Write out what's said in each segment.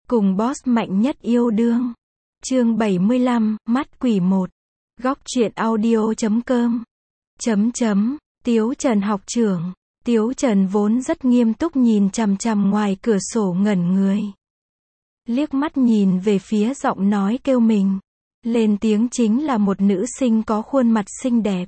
Cùng boss mạnh nhất yêu đương. Chương 75, mắt quỷ 1. Góc truyện audio.com. Tiếu Trần học trưởng. Tiếu Trần vốn rất nghiêm túc nhìn chằm chằm ngoài cửa sổ ngẩn người. Liếc mắt nhìn về phía giọng nói kêu mình. Lên tiếng chính là một nữ sinh có khuôn mặt xinh đẹp.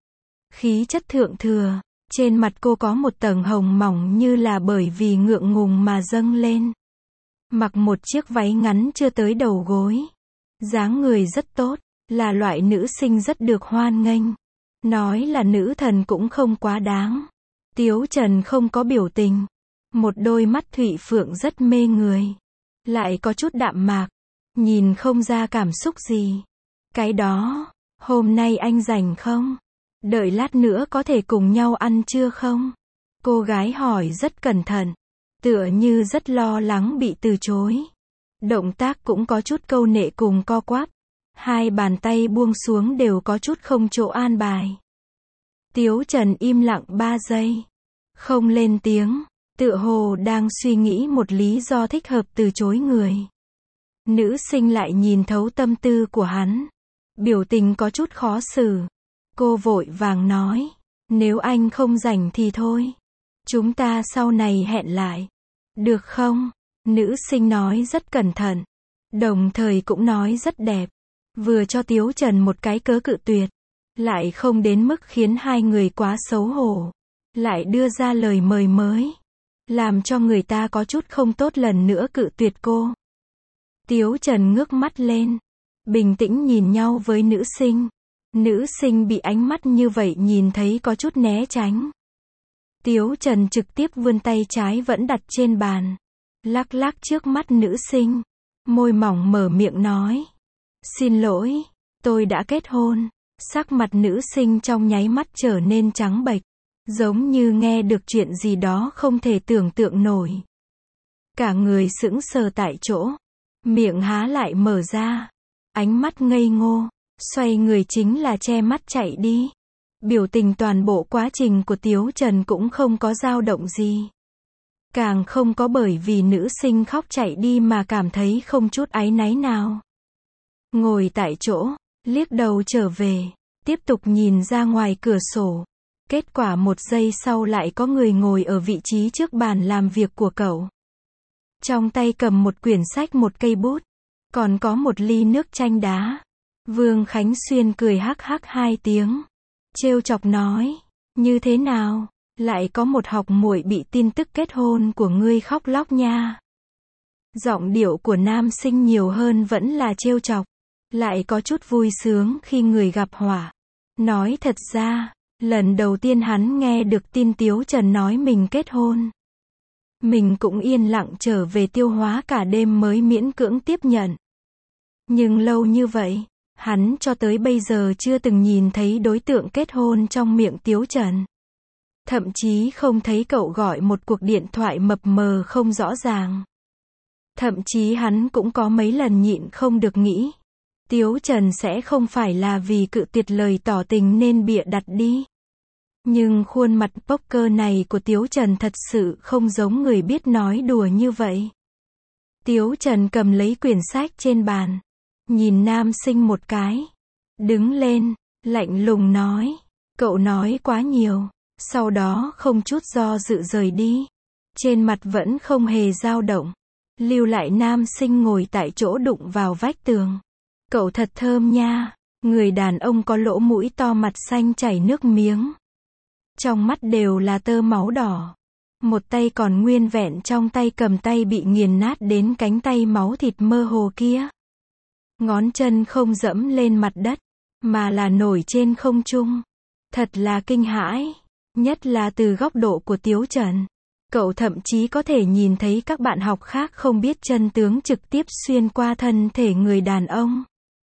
Khí chất thượng thừa. Trên mặt cô có một tầng hồng mỏng như là bởi vì ngượng ngùng mà dâng lên. Mặc một chiếc váy ngắn chưa tới đầu gối. Dáng người rất tốt, là loại nữ sinh rất được hoan nghênh. Nói là nữ thần cũng không quá đáng. Tiếu Trần không có biểu tình. Một đôi mắt thủy phượng rất mê người. Lại có chút đạm mạc. Nhìn không ra cảm xúc gì. Cái đó, hôm nay anh rảnh không? Đợi lát nữa có thể cùng nhau ăn trưa không? Cô gái hỏi rất cẩn thận. Tựa như rất lo lắng bị từ chối. Động tác cũng có chút câu nệ cùng co quắp. Hai bàn tay buông xuống đều có chút không chỗ an bài. Tiếu Trần im lặng 3 giây. Không lên tiếng. Tựa hồ đang suy nghĩ một lý do thích hợp từ chối người. Nữ sinh lại nhìn thấu tâm tư của hắn. Biểu tình có chút khó xử. Cô vội vàng nói. Nếu anh không rảnh thì thôi. Chúng ta sau này hẹn lại. Được không? Nữ sinh nói rất cẩn thận. Đồng thời cũng nói rất đẹp. Vừa cho Tiếu Trần một cái cớ cự tuyệt. Lại không đến mức khiến hai người quá xấu hổ. Lại đưa ra lời mời mới. Làm cho người ta có chút không tốt lần nữa cự tuyệt cô. Tiếu Trần ngước mắt lên. Bình tĩnh nhìn nhau với nữ sinh. Nữ sinh bị ánh mắt như vậy nhìn thấy có chút né tránh. Tiếu Trần trực tiếp vươn tay trái vẫn đặt trên bàn. Lắc lắc trước mắt nữ sinh. Môi mỏng mở miệng nói. Xin lỗi, tôi đã kết hôn. Sắc mặt nữ sinh trong nháy mắt trở nên trắng bệch. Giống như nghe được chuyện gì đó không thể tưởng tượng nổi. Cả người sững sờ tại chỗ. Miệng há lại mở ra. Ánh mắt ngây ngô. Xoay người chính là che mắt chạy đi. Biểu tình toàn bộ quá trình của Tiếu Trần cũng không có dao động gì. Càng không có bởi vì nữ sinh khóc chạy đi mà cảm thấy không chút áy náy nào. Ngồi tại chỗ, liếc đầu trở về, tiếp tục nhìn ra ngoài cửa sổ. Kết quả 1 giây sau lại có người ngồi ở vị trí trước bàn làm việc của cậu. Trong tay cầm một quyển sách, một cây bút, còn có một ly nước chanh đá. Vương Khánh Xuyên cười hắc hắc 2 tiếng. Trêu chọc nói, như thế nào, lại có một học muội bị tin tức kết hôn của ngươi khóc lóc nha. Giọng điệu của nam sinh nhiều hơn vẫn là trêu chọc. Lại có chút vui sướng khi người gặp họa. Nói thật ra, lần đầu tiên hắn nghe được tin Tiếu Trần nói mình kết hôn. Mình cũng yên lặng trở về tiêu hóa cả đêm mới miễn cưỡng tiếp nhận. Nhưng lâu như vậy, hắn cho tới bây giờ chưa từng nhìn thấy đối tượng kết hôn trong miệng Tiếu Trần. Thậm chí không thấy cậu gọi một cuộc điện thoại mập mờ không rõ ràng. Thậm chí hắn cũng có mấy lần nhịn không được nghĩ. Tiếu Trần sẽ không phải là vì cự tuyệt lời tỏ tình nên bịa đặt đi. Nhưng khuôn mặt poker này của Tiếu Trần thật sự không giống người biết nói đùa như vậy. Tiếu Trần cầm lấy quyển sách trên bàn. Nhìn nam sinh một cái. Đứng lên, lạnh lùng nói. Cậu nói quá nhiều. Sau đó không chút do dự rời đi. Trên mặt vẫn không hề dao động. Lưu lại nam sinh ngồi tại chỗ đụng vào vách tường. Cậu thật thơm nha. Người đàn ông có lỗ mũi to mặt xanh chảy nước miếng. Trong mắt đều là tơ máu đỏ. Một tay còn nguyên vẹn trong tay cầm tay bị nghiền nát đến cánh tay máu thịt mơ hồ kia. Ngón chân không dẫm lên mặt đất, mà là nổi trên không trung. Thật là kinh hãi. Nhất là từ góc độ của Tiếu Trần. Cậu thậm chí có thể nhìn thấy các bạn học khác không biết chân tướng trực tiếp xuyên qua thân thể người đàn ông.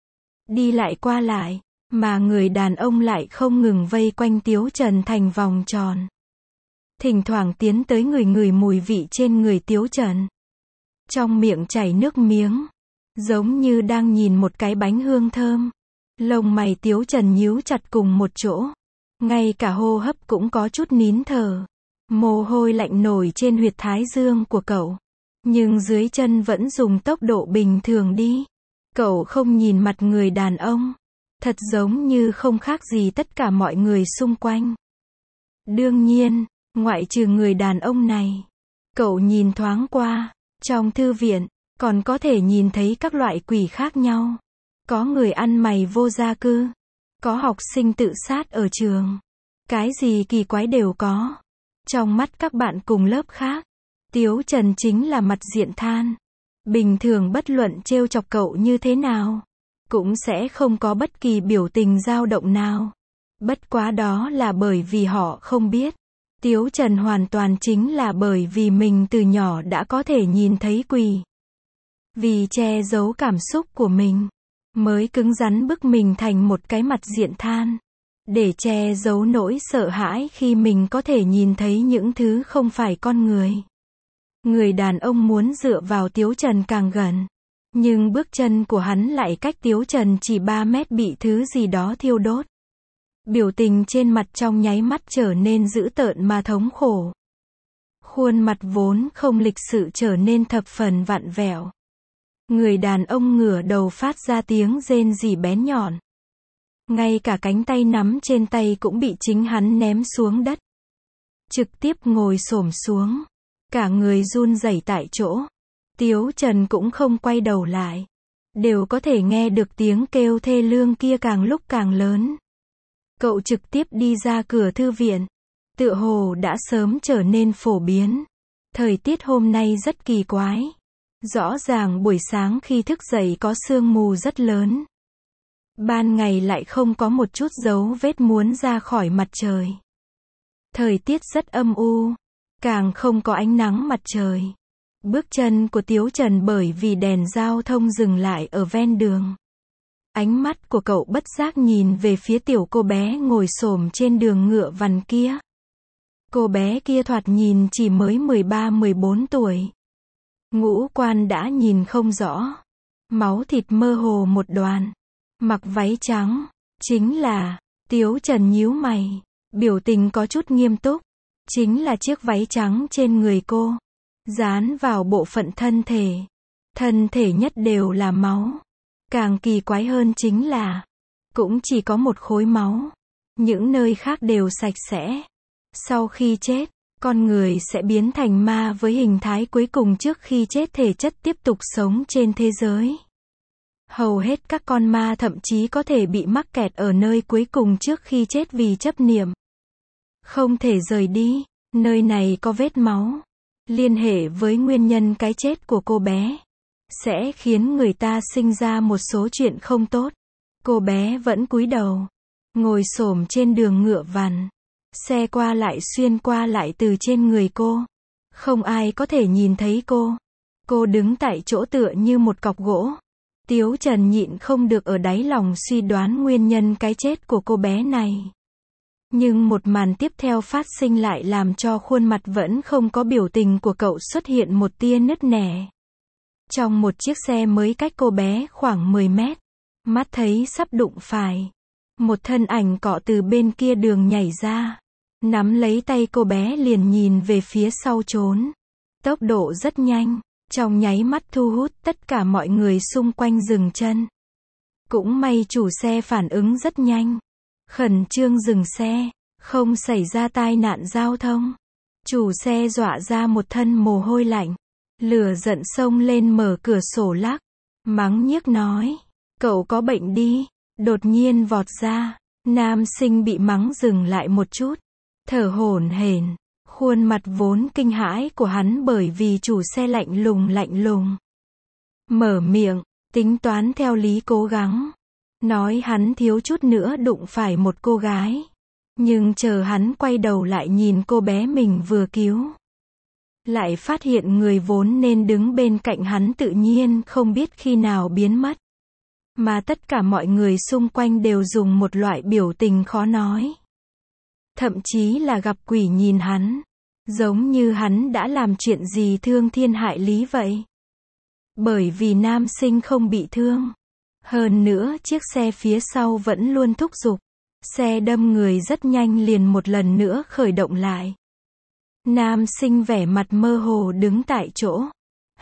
Đi lại qua lại, mà người đàn ông lại không ngừng vây quanh Tiếu Trần thành vòng tròn. Thỉnh thoảng tiến tới ngửi mùi vị trên người Tiếu Trần. Trong miệng chảy nước miếng. Giống như đang nhìn một cái bánh hương thơm. Lông mày Tiếu Trần nhíu chặt cùng một chỗ. Ngay cả hô hấp cũng có chút nín thở. Mồ hôi lạnh nổi trên huyệt thái dương của cậu. Nhưng dưới chân vẫn dùng tốc độ bình thường đi. Cậu không nhìn mặt người đàn ông. Thật giống như không khác gì tất cả mọi người xung quanh. Đương nhiên, ngoại trừ người đàn ông này. Cậu nhìn thoáng qua, trong thư viện, còn có thể nhìn thấy các loại quỷ khác nhau. Có người ăn mày vô gia cư. Có học sinh tự sát ở trường. Cái gì kỳ quái đều có. Trong mắt các bạn cùng lớp khác, Tiếu Trần chính là mặt diện than. Bình thường bất luận trêu chọc cậu như thế nào, cũng sẽ không có bất kỳ biểu tình dao động nào. Bất quá đó là bởi vì họ không biết. Tiếu Trần hoàn toàn chính là bởi vì mình từ nhỏ đã có thể nhìn thấy quỷ. Vì che giấu cảm xúc của mình, mới cứng rắn bức mình thành một cái mặt diện than. Để che giấu nỗi sợ hãi khi mình có thể nhìn thấy những thứ không phải con người. Người đàn ông muốn dựa vào Tiếu Trần càng gần. Nhưng bước chân của hắn lại cách Tiếu Trần chỉ 3 mét bị thứ gì đó thiêu đốt. Biểu tình trên mặt trong nháy mắt trở nên dữ tợn mà thống khổ. Khuôn mặt vốn không lịch sự trở nên thập phần vặn vẹo. Người đàn ông ngửa đầu phát ra tiếng rên rỉ bén nhọn. Ngay cả cánh tay nắm trên tay cũng bị chính hắn ném xuống đất. Trực tiếp ngồi xổm xuống. Cả người run rẩy tại chỗ. Tiếu Trần cũng không quay đầu lại. Đều có thể nghe được tiếng kêu thê lương kia càng lúc càng lớn. Cậu trực tiếp đi ra cửa thư viện. Tựa hồ đã sớm trở nên phổ biến. Thời tiết hôm nay rất kỳ quái. Rõ ràng buổi sáng khi thức dậy có sương mù rất lớn. Ban ngày lại không có một chút dấu vết muốn ra khỏi mặt trời. Thời tiết rất âm u. Càng không có ánh nắng mặt trời. Bước chân của Tiếu Trần bởi vì đèn giao thông dừng lại ở ven đường. Ánh mắt của cậu bất giác nhìn về phía tiểu cô bé ngồi xổm trên đường ngựa vằn kia. Cô bé kia thoạt nhìn chỉ mới 13-14 tuổi. Ngũ quan đã nhìn không rõ. Máu thịt mơ hồ một đoàn. Mặc váy trắng. Chính là, Tiếu Trần nhíu mày. Biểu tình có chút nghiêm túc. Chính là chiếc váy trắng trên người cô. Dán vào bộ phận thân thể. Thân thể nhất đều là máu. Càng kỳ quái hơn chính là, cũng chỉ có một khối máu. Những nơi khác đều sạch sẽ. Sau khi chết, con người sẽ biến thành ma với hình thái cuối cùng trước khi chết thể chất tiếp tục sống trên thế giới. Hầu hết các con ma thậm chí có thể bị mắc kẹt ở nơi cuối cùng trước khi chết vì chấp niệm. Không thể rời đi, nơi này có vết máu. Liên hệ với nguyên nhân cái chết của cô bé. Sẽ khiến người ta sinh ra một số chuyện không tốt. Cô bé vẫn cúi đầu. Ngồi xổm trên đường ngựa vằn. Xe qua lại xuyên qua lại từ trên người cô. Không ai có thể nhìn thấy cô. Cô đứng tại chỗ tựa như một cọc gỗ. Tiếu Trần nhịn không được ở đáy lòng suy đoán nguyên nhân cái chết của cô bé này. Nhưng một màn tiếp theo phát sinh lại làm cho khuôn mặt vẫn không có biểu tình của cậu xuất hiện một tia nứt nẻ. Trong một chiếc xe mới cách cô bé khoảng 10 mét. Mắt thấy sắp đụng phải. Một thân ảnh cọ từ bên kia đường nhảy ra. Nắm lấy tay cô bé liền nhìn về phía sau trốn. Tốc độ rất nhanh. Trong nháy mắt thu hút tất cả mọi người xung quanh dừng chân. Cũng may chủ xe phản ứng rất nhanh. Khẩn trương dừng xe. Không xảy ra tai nạn giao thông. Chủ xe dọa ra một thân mồ hôi lạnh. Lửa giận xông lên mở cửa sổ lắc. Mắng nhiếc nói. Cậu có bệnh đi. Đột nhiên vọt ra. Nam sinh bị mắng dừng lại một chút. Thở hổn hển. Khuôn mặt vốn kinh hãi của hắn bởi vì chủ xe lạnh lùng. Mở miệng. Tính toán theo lý cố gắng. Nói hắn thiếu chút nữa đụng phải một cô gái. Nhưng chờ hắn quay đầu lại nhìn cô bé mình vừa cứu. Lại phát hiện người vốn nên đứng bên cạnh hắn tự nhiên không biết khi nào biến mất. Mà tất cả mọi người xung quanh đều dùng một loại biểu tình khó nói. Thậm chí là gặp quỷ nhìn hắn. Giống như hắn đã làm chuyện gì thương thiên hại lý vậy. Bởi vì nam sinh không bị thương. Hơn nữa chiếc xe phía sau vẫn luôn thúc giục. Xe đâm người rất nhanh liền một lần nữa khởi động lại. Nam sinh vẻ mặt mơ hồ đứng tại chỗ.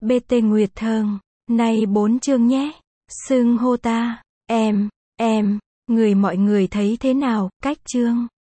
BT Nguyệt Thơm. Nay 4 chương nhé. Xưng hô ta, em, người mọi người thấy thế nào, cách chương.